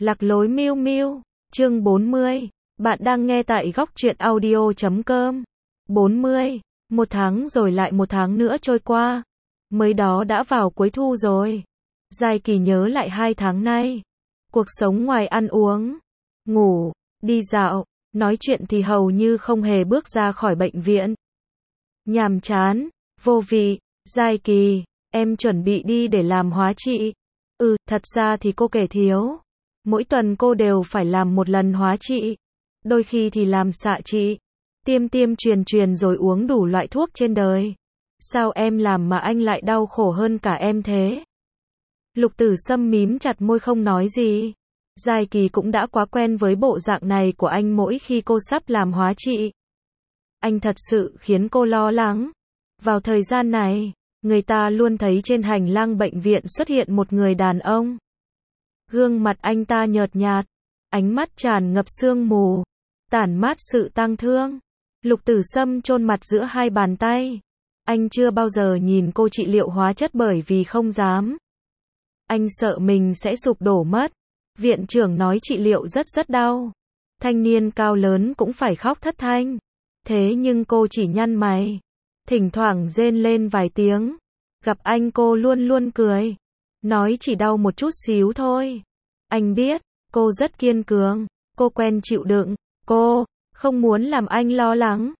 Lạc lối miêu miêu, chương 40. Bạn đang nghe tại góc truyện audio.com. 40. Một tháng rồi lại một tháng nữa trôi qua. Mới đó đã vào cuối thu rồi. Giai Kỳ nhớ lại 2 tháng nay. Cuộc sống ngoài ăn uống, ngủ, đi dạo, nói chuyện thì hầu như không hề bước ra khỏi bệnh viện. Nhàm chán, vô vị. Giai Kỳ, em chuẩn bị đi để làm hóa trị. Thật ra thì cô kể thiếu. Mỗi tuần cô đều phải làm một lần hóa trị. Đôi khi thì làm xạ trị. Tiêm tiêm truyền truyền rồi uống đủ loại thuốc trên đời. Sao em làm mà anh lại đau khổ hơn cả em thế? Lục Tử Sâm mím chặt môi không nói gì. Giai Kỳ cũng đã quá quen với bộ dạng này của anh mỗi khi cô sắp làm hóa trị. Anh thật sự khiến cô lo lắng. Vào thời gian này, người ta luôn thấy trên hành lang bệnh viện xuất hiện một người đàn ông. Gương mặt anh ta nhợt nhạt, ánh mắt tràn ngập sương mù, tản mát sự tang thương. Lục Tử Sâm chôn mặt giữa hai bàn tay. Anh chưa bao giờ nhìn cô trị liệu hóa chất bởi vì không dám. Anh sợ mình sẽ sụp đổ mất. Viện trưởng nói trị liệu rất đau. Thanh niên cao lớn cũng phải khóc thất thanh. Thế nhưng cô chỉ nhăn mày, thỉnh thoảng rên lên vài tiếng. Gặp anh cô luôn luôn cười, nói chỉ đau một chút xíu thôi. Anh biết, cô rất kiên cường, cô quen chịu đựng, cô không muốn làm anh lo lắng.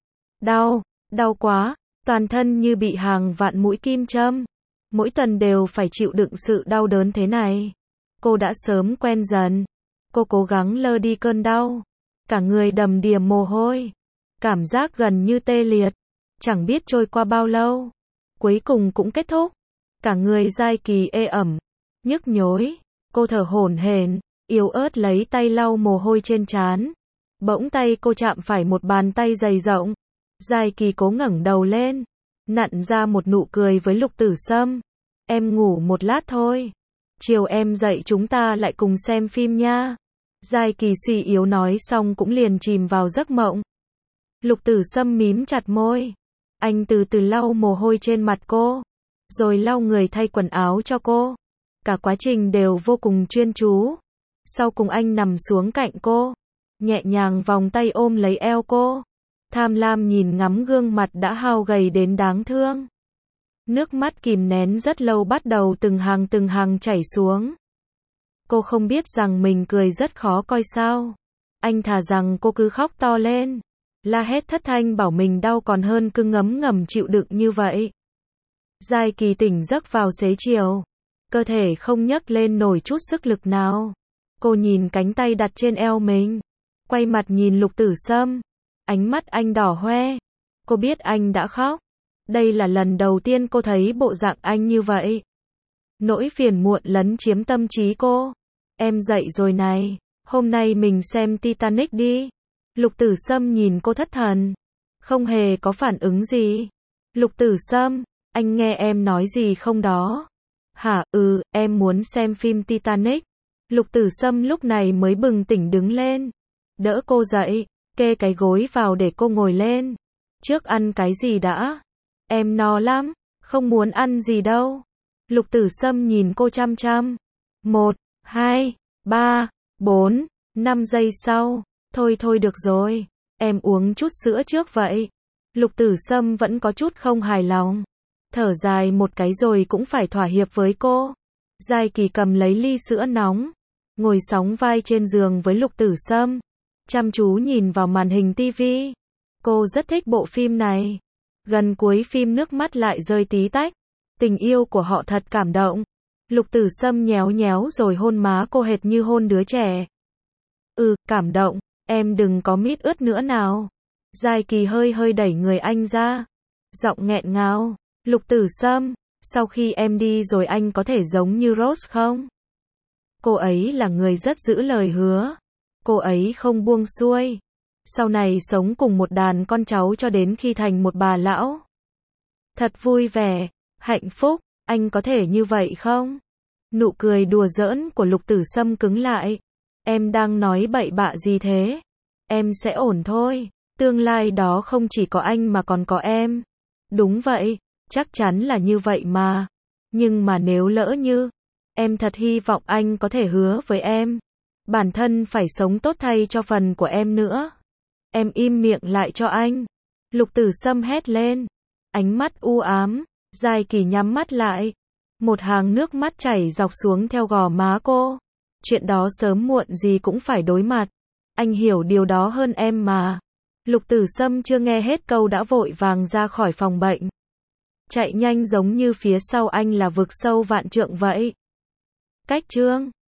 Đau quá, toàn thân như bị hàng vạn mũi kim châm. Mỗi tuần đều phải chịu đựng sự đau đớn thế này. Cô đã sớm quen dần. Cô cố gắng lơ đi cơn đau. Cả người đầm đìa mồ hôi. Cảm giác gần như tê liệt. Chẳng biết trôi qua bao lâu. Cuối cùng cũng kết thúc. Cả người Giai Kỳ ê ẩm, nhức nhối. Cô thở hổn hển, yếu ớt lấy tay lau mồ hôi trên trán. Bỗng tay cô chạm phải một bàn tay dày rộng. Giai Kỳ cố ngẩng đầu lên, nặn ra một nụ cười với Lục Tử Sâm. Em ngủ một lát thôi. Chiều em dậy chúng ta lại cùng xem phim nha. Giai Kỳ suy yếu nói xong cũng liền chìm vào giấc mộng. Lục Tử Sâm mím chặt môi. Anh từ từ lau mồ hôi trên mặt cô, rồi lau người thay quần áo cho cô. Cả quá trình đều vô cùng chuyên chú. Sau cùng anh nằm xuống cạnh cô, nhẹ nhàng vòng tay ôm lấy eo cô. Tham lam nhìn ngắm gương mặt đã hao gầy đến đáng thương. Nước mắt kìm nén rất lâu bắt đầu từng hàng chảy xuống. Cô không biết rằng mình cười rất khó coi sao. Anh thà rằng cô cứ khóc to lên, la hét thất thanh bảo mình đau còn hơn cứ ngấm ngầm chịu đựng như vậy. Giai Kỳ tỉnh giấc vào xế chiều. Cơ thể không nhấc lên nổi chút sức lực nào. Cô nhìn cánh tay đặt trên eo mình. Quay mặt nhìn Lục Tử Sâm. Ánh mắt anh đỏ hoe. Cô biết anh đã khóc. Đây là lần đầu tiên cô thấy bộ dạng anh như vậy. Nỗi phiền muộn lấn chiếm tâm trí cô. Em dậy rồi này. Hôm nay mình xem Titanic đi. Lục Tử Sâm nhìn cô thất thần. Không hề có phản ứng gì. Lục Tử Sâm, anh nghe em nói gì không đó? Hả, em muốn xem phim Titanic. Lục Tử Sâm lúc này mới bừng tỉnh đứng lên. Đỡ cô dậy, kê cái gối vào để cô ngồi lên. Trước ăn cái gì đã? Em no lắm, không muốn ăn gì đâu. Lục Tử Sâm nhìn cô chăm chăm. 1, 2, 3, 4, 5 giây sau. Thôi được rồi, em uống chút sữa trước vậy. Lục Tử Sâm vẫn có chút không hài lòng. Thở dài một cái rồi cũng phải thỏa hiệp với cô. Giai Kỳ cầm lấy ly sữa nóng, ngồi sóng vai trên giường với Lục Tử Sâm, chăm chú nhìn vào màn hình tivi. Cô rất thích bộ phim này. Gần cuối phim nước mắt lại rơi tí tách. Tình yêu của họ thật cảm động. Lục Tử Sâm nhéo nhéo rồi hôn má cô hệt như hôn đứa trẻ. Cảm động, em đừng có mít ướt nữa nào. Giai Kỳ hơi đẩy người anh ra, giọng nghẹn ngào. Lục Tử Sâm, sau khi em đi rồi anh có thể giống như Rose không? Cô ấy là người rất giữ lời hứa. Cô ấy không buông xuôi. Sau này sống cùng một đàn con cháu cho đến khi thành một bà lão. Thật vui vẻ, hạnh phúc, anh có thể như vậy không? Nụ cười đùa giỡn của Lục Tử Sâm cứng lại. Em đang nói bậy bạ gì thế? Em sẽ ổn thôi. Tương lai đó không chỉ có anh mà còn có em. Đúng vậy, chắc chắn là như vậy mà. Nhưng mà nếu lỡ như, em thật hy vọng anh có thể hứa với em. Bản thân phải sống tốt thay cho phần của em nữa. Em im miệng lại cho anh. Lục Tử Sâm hét lên. Ánh mắt u ám. Giai Kỳ nhắm mắt lại. Một hàng nước mắt chảy dọc xuống theo gò má cô. Chuyện đó sớm muộn gì cũng phải đối mặt. Anh hiểu điều đó hơn em mà. Lục Tử Sâm chưa nghe hết câu đã vội vàng ra khỏi phòng bệnh. Chạy nhanh giống như phía sau anh là vực sâu vạn trượng vậy. Cách chương